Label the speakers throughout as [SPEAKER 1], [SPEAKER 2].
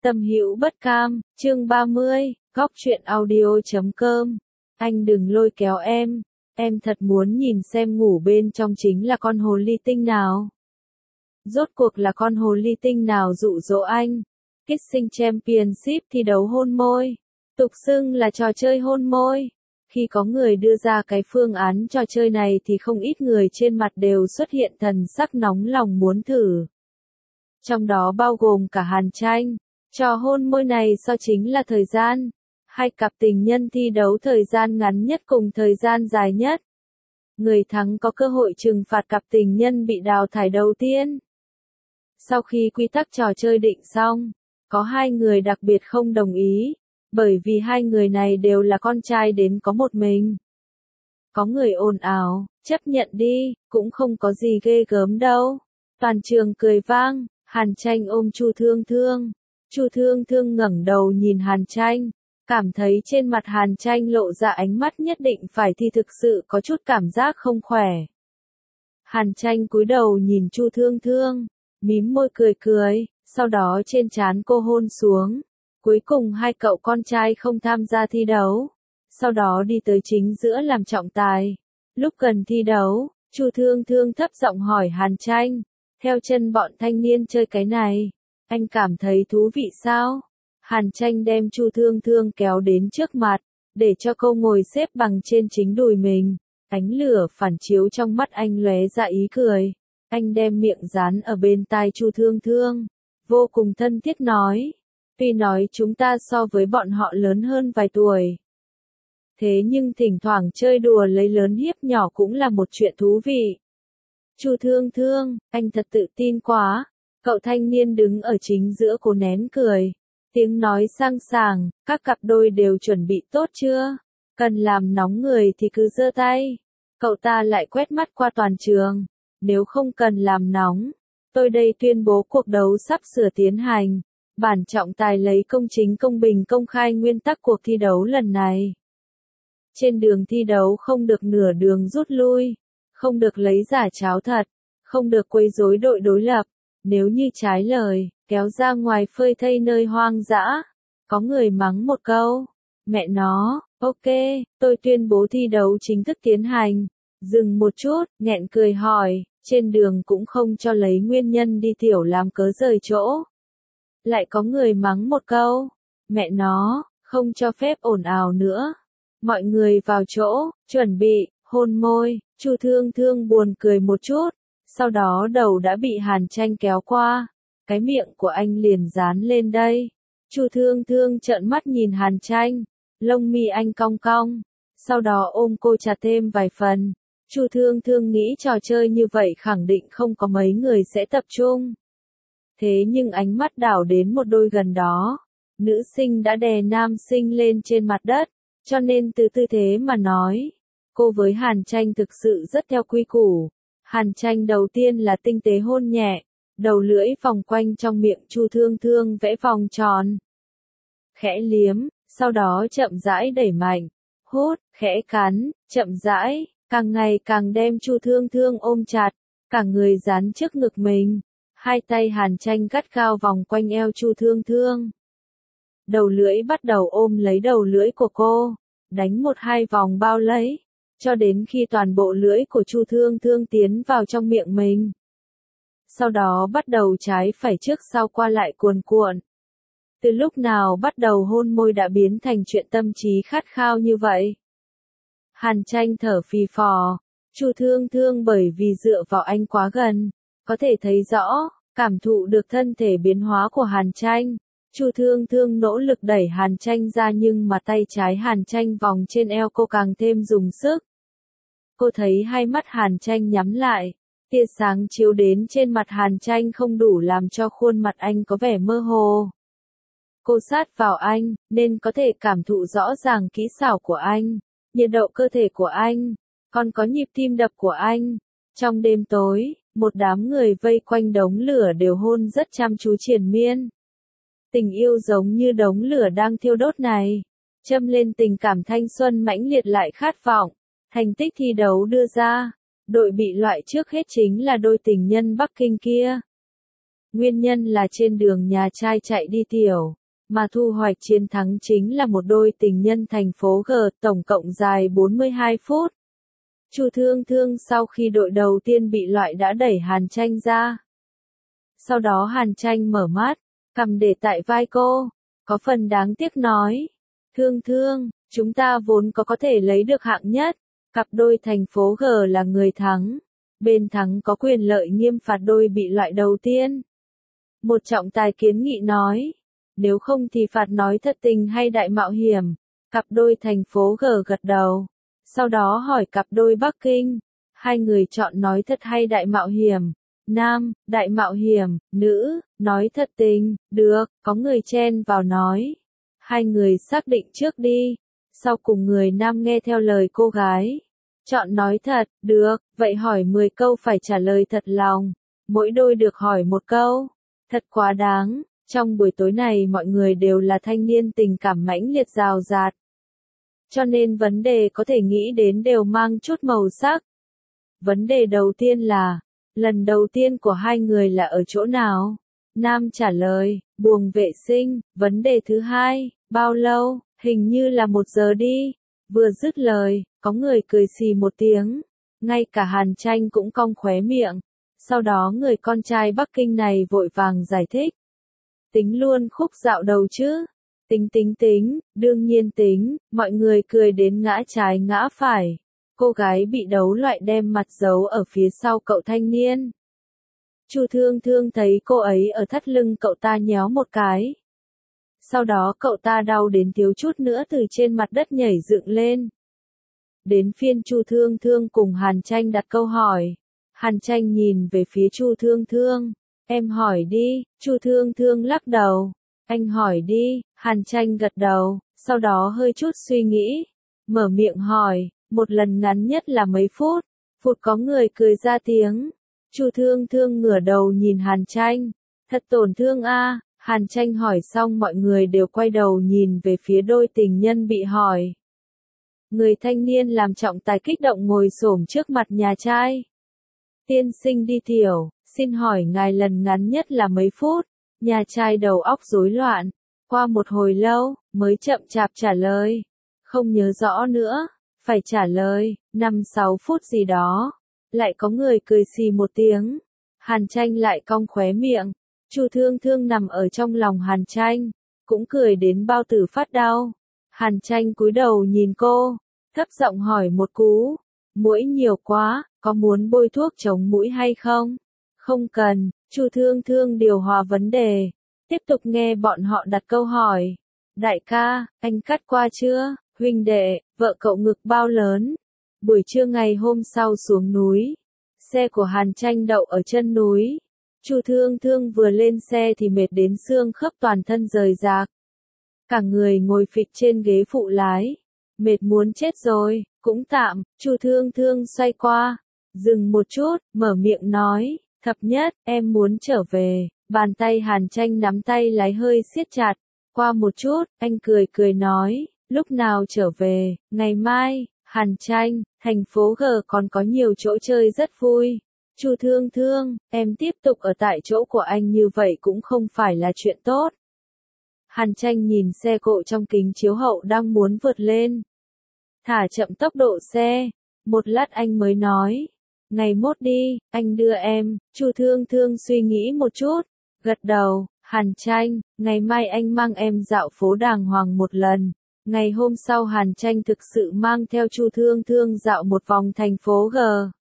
[SPEAKER 1] Tâm hữu bất cam, chương 30, góc truyện audio.com. Anh đừng lôi kéo em thật muốn nhìn xem ngủ bên trong chính là con hồ ly tinh nào. Rốt cuộc là con hồ ly tinh nào dụ dỗ anh. Kissing Championship thi đấu hôn môi, tục xưng là trò chơi hôn môi. Khi có người đưa ra cái phương án trò chơi này thì không ít người trên mặt đều xuất hiện thần sắc nóng lòng muốn thử. Trong đó bao gồm cả Hàn Tranh. Trò hôn môi này so chính là thời gian. Hai cặp tình nhân thi đấu thời gian ngắn nhất cùng thời gian dài nhất. Người thắng có cơ hội trừng phạt cặp tình nhân bị đào thải đầu tiên. Sau khi quy tắc trò chơi định xong, có hai người đặc biệt không đồng ý, bởi vì hai người này đều là con trai đến có một mình. Có người ồn ào, chấp nhận đi, cũng không có gì ghê gớm đâu. Toàn trường cười vang, Hàn Tranh ôm Chu Thương Thương. Chu Thương Thương ngẩng đầu nhìn Hàn Tranh, cảm thấy trên mặt Hàn Tranh lộ ra ánh mắt nhất định phải thì thực sự có chút cảm giác không khỏe. Hàn Tranh cúi đầu nhìn Chu Thương Thương, mím môi cười cười, sau đó trên trán cô hôn xuống. Cuối cùng hai cậu con trai không tham gia thi đấu, sau đó đi tới chính giữa làm trọng tài. Lúc gần thi đấu, Chu Thương Thương thấp giọng hỏi Hàn Tranh, theo chân bọn thanh niên chơi cái này, anh cảm thấy thú vị sao? Hàn Tranh đem Chu Thương Thương kéo đến trước mặt, để cho cô ngồi xếp bằng trên chính đùi mình. Ánh lửa phản chiếu trong mắt anh lóe ra ý cười. Anh đem miệng dán ở bên tai Chu Thương Thương, vô cùng thân thiết nói. Tuy nói chúng ta so với bọn họ lớn hơn vài tuổi, thế nhưng thỉnh thoảng chơi đùa lấy lớn hiếp nhỏ cũng là một chuyện thú vị. Chu Thương Thương, anh thật tự tin quá. Cậu thanh niên đứng ở chính giữa cố nén cười. Tiếng nói sang sảng, các cặp đôi đều chuẩn bị tốt chưa? Cần làm nóng người thì cứ giơ tay. Cậu ta lại quét mắt qua toàn trường. Nếu không cần làm nóng, tôi đây tuyên bố cuộc đấu sắp sửa tiến hành. Bản trọng tài lấy công chính công bình công khai nguyên tắc cuộc thi đấu lần này. Trên đường thi đấu không được nửa đường rút lui, không được lấy giả cháo thật, không được quấy rối đội đối lập. Nếu như trái lời, kéo ra ngoài phơi thây nơi hoang dã. Có người mắng một câu, mẹ nó, ok, tôi tuyên bố thi đấu chính thức tiến hành. Dừng một chút, nghẹn cười hỏi, trên đường cũng không cho lấy nguyên nhân đi tiểu làm cớ rời chỗ. Lại có người mắng một câu, mẹ nó, không cho phép ồn ào nữa. Mọi người vào chỗ, chuẩn bị, hôn môi. Chu Thương Thương buồn cười một chút, sau đó đầu đã bị Hàn Tranh kéo qua. Cái miệng của anh liền dán lên đây. Chu Thương Thương trợn mắt nhìn Hàn Tranh, lông mi anh cong cong, sau đó ôm cô chặt thêm vài phần. Chu Thương Thương nghĩ trò chơi như vậy khẳng định không có mấy người sẽ tập trung. Thế nhưng ánh mắt đảo đến một đôi gần đó. Nữ sinh đã đè nam sinh lên trên mặt đất, cho nên từ tư thế mà nói, cô với Hàn Tranh thực sự rất theo quy củ. Hàn Tranh đầu tiên là tinh tế hôn nhẹ, đầu lưỡi vòng quanh trong miệng Chu Thương Thương vẽ vòng tròn. Khẽ liếm, sau đó chậm rãi đẩy mạnh, hút, khẽ cắn, chậm rãi, càng ngày càng đem Chu Thương Thương ôm chặt, cả người dán trước ngực mình. Hai tay Hàn Tranh gắt gao vòng quanh eo Chu Thương Thương. Đầu lưỡi bắt đầu ôm lấy đầu lưỡi của cô, đánh một hai vòng bao lấy, cho đến khi toàn bộ lưỡi của Chu Thương Thương tiến vào trong miệng mình. Sau đó bắt đầu trái phải trước sau qua lại cuồn cuộn. Từ lúc nào bắt đầu hôn môi đã biến thành chuyện tâm trí khát khao như vậy? Hàn Tranh thở phì phò, Chu Thương Thương bởi vì dựa vào anh quá gần, có thể thấy rõ, cảm thụ được thân thể biến hóa của Hàn Tranh. Chu Thương Thương nỗ lực đẩy Hàn Tranh ra nhưng mà tay trái Hàn Tranh vòng trên eo cô càng thêm dùng sức. Cô thấy hai mắt Hàn Tranh nhắm lại, tia sáng chiếu đến trên mặt Hàn Tranh không đủ làm cho khuôn mặt anh có vẻ mơ hồ. Cô sát vào anh, nên có thể cảm thụ rõ ràng kỹ xảo của anh, nhiệt độ cơ thể của anh, còn có nhịp tim đập của anh. Trong đêm tối, một đám người vây quanh đống lửa đều hôn rất chăm chú triền miên. Tình yêu giống như đống lửa đang thiêu đốt này, châm lên tình cảm thanh xuân mãnh liệt lại khát vọng. Thành tích thi đấu đưa ra, đội bị loại trước hết chính là đôi tình nhân Bắc Kinh kia. Nguyên nhân là trên đường nhà trai chạy đi tiểu, mà thu hoạch chiến thắng chính là một đôi tình nhân thành phố G, tổng cộng dài 42 phút. Chu Thương Thương sau khi đội đầu tiên bị loại đã đẩy Hàn Tranh ra. Sau đó Hàn Tranh mở mắt, cầm để tại vai cô, có phần đáng tiếc nói. Thương Thương, chúng ta vốn có thể lấy được hạng nhất, cặp đôi thành phố G là người thắng. Bên thắng có quyền lợi nghiêm phạt đôi bị loại đầu tiên. Một trọng tài kiến nghị nói, nếu không thì phạt nói thật tình hay đại mạo hiểm. Cặp đôi thành phố G gật đầu. Sau đó hỏi cặp đôi Bắc Kinh, hai người chọn nói thật hay đại mạo hiểm. Nam, đại mạo hiểm, nữ, nói thật tình, được, có người chen vào nói. Hai người xác định trước đi, sau cùng người nam nghe theo lời cô gái. Chọn nói thật, được, vậy hỏi 10 câu phải trả lời thật lòng. Mỗi đôi được hỏi một câu. Thật quá đáng, trong buổi tối này mọi người đều là thanh niên tình cảm mãnh liệt rào rạt. Cho nên vấn đề có thể nghĩ đến đều mang chút màu sắc. Vấn đề đầu tiên là, lần đầu tiên của hai người là ở chỗ nào? Nam trả lời, buồng vệ sinh. Vấn đề thứ hai, bao lâu? Hình như là 1 giờ đi. Vừa dứt lời, có người cười xì một tiếng. Ngay cả Hàn Tranh cũng cong khóe miệng. Sau đó người con trai Bắc Kinh này vội vàng giải thích. Tính luôn khúc dạo đầu chứ. Tính, đương nhiên tính, mọi người cười đến ngã trái ngã phải. Cô gái bị đấu loại đem mặt giấu ở phía sau cậu thanh niên. Chu Thương Thương thấy cô ấy ở thắt lưng cậu ta nhéo một cái. Sau đó cậu ta đau đến thiếu chút nữa từ trên mặt đất nhảy dựng lên. Đến phiên Chu Thương Thương cùng Hàn Tranh đặt câu hỏi. Hàn Tranh nhìn về phía Chu Thương Thương. Em hỏi đi, Chu Thương Thương lắc đầu. Anh hỏi đi, Hàn Tranh gật đầu, sau đó hơi chút suy nghĩ. Mở miệng hỏi, một lần ngắn nhất là mấy phút. Phút có người cười ra tiếng. Chu Thương Thương ngửa đầu nhìn Hàn Tranh. Thật tổn thương a. Hàn Tranh hỏi xong mọi người đều quay đầu nhìn về phía đôi tình nhân bị hỏi. Người thanh niên làm trọng tài kích động ngồi xổm trước mặt nhà trai. Tiên sinh đi tiểu, xin hỏi ngài lần ngắn nhất là mấy phút? Nhà trai đầu óc rối loạn. Qua một hồi lâu, mới chậm chạp trả lời. Không nhớ rõ nữa, phải trả lời, 5-6 phút gì đó. Lại có người cười xì một tiếng. Hàn Tranh lại cong khóe miệng. Chu Thương Thương nằm ở trong lòng Hàn Tranh, cũng cười đến bao tử phát đau. Hàn Tranh cúi đầu nhìn cô, thấp giọng hỏi một cú. Muỗi nhiều quá, có muốn bôi thuốc chống muỗi hay không? Không cần, Chu Thương Thương điều hòa vấn đề. Tiếp tục nghe bọn họ đặt câu hỏi. Đại ca, anh cắt qua chưa? Huynh đệ, vợ cậu ngực bao lớn? Buổi trưa ngày hôm sau xuống núi. Xe của Hàn Tranh đậu ở chân núi. Chu Thương Thương vừa lên xe thì mệt đến xương khớp toàn thân rời rạc. Cả người ngồi phịch trên ghế phụ lái. Mệt muốn chết rồi, cũng tạm, Chu Thương Thương xoay qua. Dừng một chút, mở miệng nói, thập nhất, em muốn trở về. Bàn tay Hàn Tranh nắm tay lái hơi siết chặt. Qua một chút, anh cười nói, lúc nào trở về? Ngày mai. Hàn Tranh, thành phố G còn có nhiều chỗ chơi rất vui. Chu Thương Thương, em tiếp tục ở tại chỗ của anh như vậy cũng không phải là chuyện tốt. Hàn Tranh nhìn xe cộ trong kính chiếu hậu đang muốn vượt lên. Thả chậm tốc độ xe. Một lát anh mới nói. Ngày mốt đi, anh đưa em. Chu Thương Thương suy nghĩ một chút. Gật đầu. Hàn Tranh, ngày mai anh mang em dạo phố đàng hoàng một lần. Ngày hôm sau Hàn Tranh thực sự mang theo Chu Thương Thương dạo một vòng thành phố G.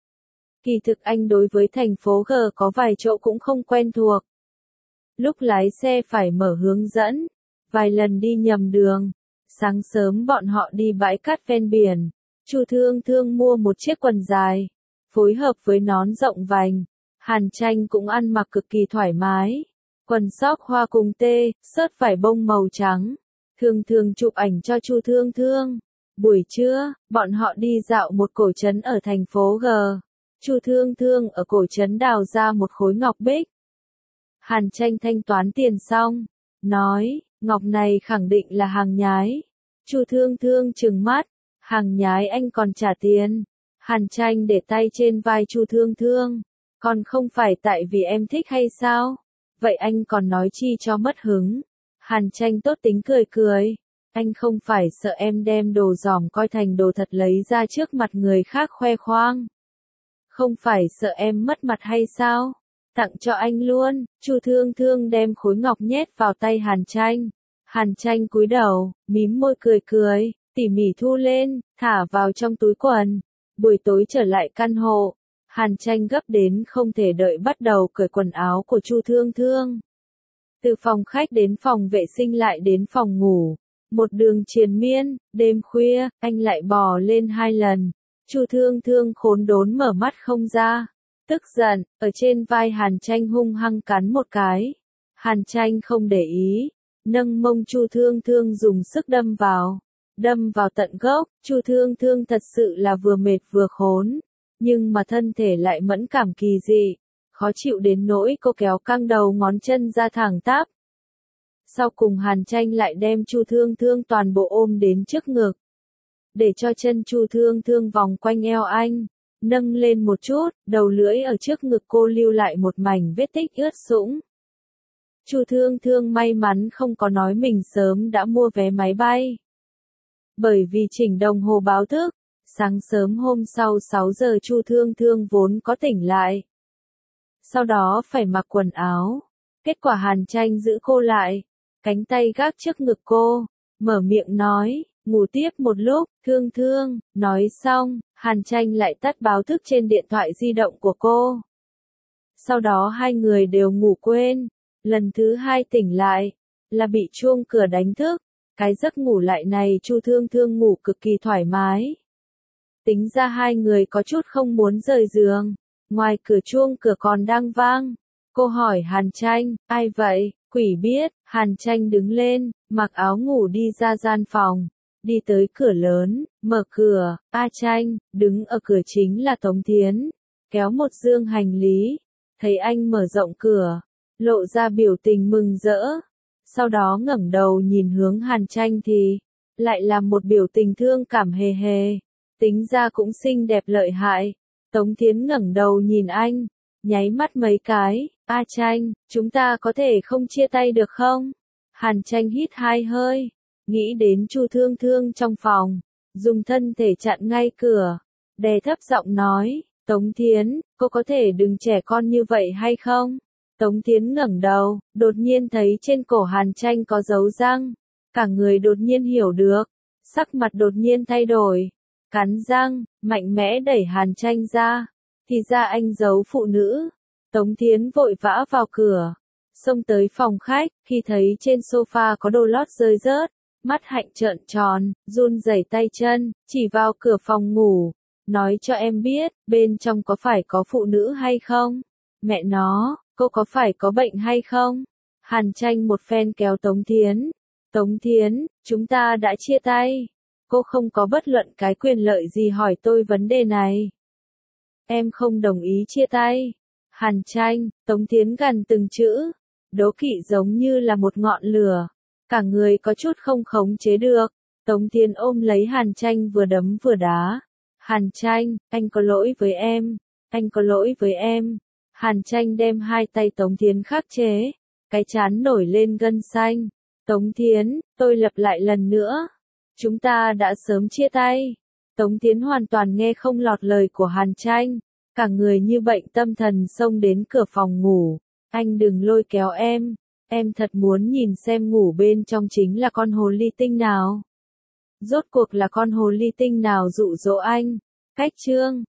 [SPEAKER 1] Kỳ thực anh đối với thành phố G có vài chỗ cũng không quen thuộc. Lúc lái xe phải mở hướng dẫn. Vài lần đi nhầm đường. Sáng sớm bọn họ đi bãi cát ven biển. Chu Thương Thương mua một chiếc quần dài. Phối hợp với nón rộng vành. Hàn Tranh cũng ăn mặc cực kỳ thoải mái. Quần sóc hoa cùng tê, sớt vải bông màu trắng. Thường chụp ảnh cho Chu Thương Thương. Buổi trưa, bọn họ đi dạo một cổ trấn ở thành phố G. Chu Thương Thương ở cổ trấn đào ra một khối ngọc bích. Hàn Tranh thanh toán tiền xong, nói, ngọc này khẳng định là hàng nhái. Chu Thương Thương trừng mắt, hàng nhái anh còn trả tiền. Hàn Tranh để tay trên vai Chu Thương Thương, còn không phải tại vì em thích hay sao? Vậy anh còn nói chi cho mất hứng? Hàn Tranh tốt tính cười cười. Anh không phải sợ em đem đồ dỏm coi thành đồ thật lấy ra trước mặt người khác khoe khoang. Không phải sợ em mất mặt hay sao? Tặng cho anh luôn. Chu Thương Thương đem khối ngọc nhét vào tay Hàn Tranh. Hàn Tranh cúi đầu, mím môi cười cười, tỉ mỉ thu lên, thả vào trong túi quần. Buổi tối trở lại căn hộ, Hàn Tranh gấp đến không thể đợi bắt đầu cởi quần áo của Chu Thương Thương. Từ phòng khách đến phòng vệ sinh lại đến phòng ngủ, một đường triền miên, đêm khuya, anh lại bò lên 2 lần. Chu Thương Thương khốn đốn mở mắt không ra, tức giận, ở trên vai Hàn Tranh hung hăng cắn một cái. Hàn Tranh không để ý, nâng mông Chu Thương Thương dùng sức đâm vào tận gốc. Chu Thương Thương thật sự là vừa mệt vừa khốn, nhưng mà thân thể lại mẫn cảm kỳ dị, khó chịu đến nỗi cô kéo căng đầu ngón chân ra thẳng tắp. Sau cùng Hàn Tranh lại đem Chu Thương Thương toàn bộ ôm đến trước ngực, để cho chân Chu Thương Thương vòng quanh eo anh, nâng lên một chút, đầu lưỡi ở trước ngực cô lưu lại một mảnh vết tích ướt sũng. Chu Thương Thương may mắn không có nói mình sớm đã mua vé máy bay. Bởi vì chỉnh đồng hồ báo thức, sáng sớm hôm sau 6 giờ Chu Thương Thương vốn có tỉnh lại. Sau đó phải mặc quần áo. Kết quả Hàn Tranh giữ cô lại, cánh tay gác trước ngực cô, mở miệng nói, ngủ tiếp một lúc, Thương Thương. Nói xong, Hàn Tranh lại tắt báo thức trên điện thoại di động của cô. Sau đó hai người đều ngủ quên. Lần thứ 2 tỉnh lại, là bị chuông cửa đánh thức. Cái giấc ngủ lại này Chu Thương Thương ngủ cực kỳ thoải mái. Tính ra hai người có chút không muốn rời giường. Ngoài cửa chuông cửa còn đang vang. Cô hỏi Hàn Tranh, ai vậy? Quỷ biết. Hàn Tranh đứng lên, mặc áo ngủ đi ra gian phòng. Đi tới cửa lớn, mở cửa. A Tranh, đứng ở cửa chính là Tống Thiến. Kéo một dương hành lý. Thấy anh mở rộng cửa, lộ ra biểu tình mừng rỡ. Sau đó ngẩng đầu nhìn hướng Hàn Tranh thì lại là một biểu tình thương cảm hề hề. Tính ra cũng xinh đẹp lợi hại. Tống Thiến ngẩng đầu nhìn anh, nháy mắt mấy cái. A Tranh, chúng ta có thể không chia tay được không? Hàn Tranh hít 2 hơi, nghĩ đến Chu Thương Thương trong phòng, dùng thân thể chặn ngay cửa, đè thấp giọng nói, Tống Thiến, cô có thể đừng trẻ con như vậy hay không? Tống Thiến ngẩng đầu, đột nhiên thấy trên cổ Hàn Tranh có dấu răng, cả người đột nhiên hiểu được, sắc mặt đột nhiên thay đổi, cắn răng, mạnh mẽ đẩy Hàn Tranh ra, thì ra anh giấu phụ nữ. Tống Thiến vội vã vào cửa, xông tới phòng khách, khi thấy trên sofa có đồ lót rơi rớt, mắt hạnh trợn tròn, run rẩy tay chân, chỉ vào cửa phòng ngủ, nói cho em biết, bên trong có phải có phụ nữ hay không? Mẹ nó, cô có phải có bệnh hay không? Hàn Tranh một phen kéo Tống Thiến. Tống Thiến, chúng ta đã chia tay. Cô không có bất luận cái quyền lợi gì hỏi tôi vấn đề này. Em không đồng ý chia tay. Hàn Tranh, Tống Thiến gằn từng chữ, đố kỵ giống như là một ngọn lửa, cả người có chút không khống chế được. Tống Thiến ôm lấy Hàn Tranh vừa đấm vừa đá. Hàn Tranh, anh có lỗi với em, anh có lỗi với em. Hàn Tranh đem hai tay Tống Thiến khắc chế, cái trán nổi lên gân xanh. Tống Thiến, tôi lặp lại lần nữa, chúng ta đã sớm chia tay. Tống Thiến hoàn toàn nghe không lọt lời của Hàn Tranh, cả người như bệnh tâm thần xông đến cửa phòng ngủ. Anh đừng lôi kéo em thật muốn nhìn xem ngủ bên trong chính là con hồ ly tinh nào. Rốt cuộc là con hồ ly tinh nào dụ dỗ anh. Cách chương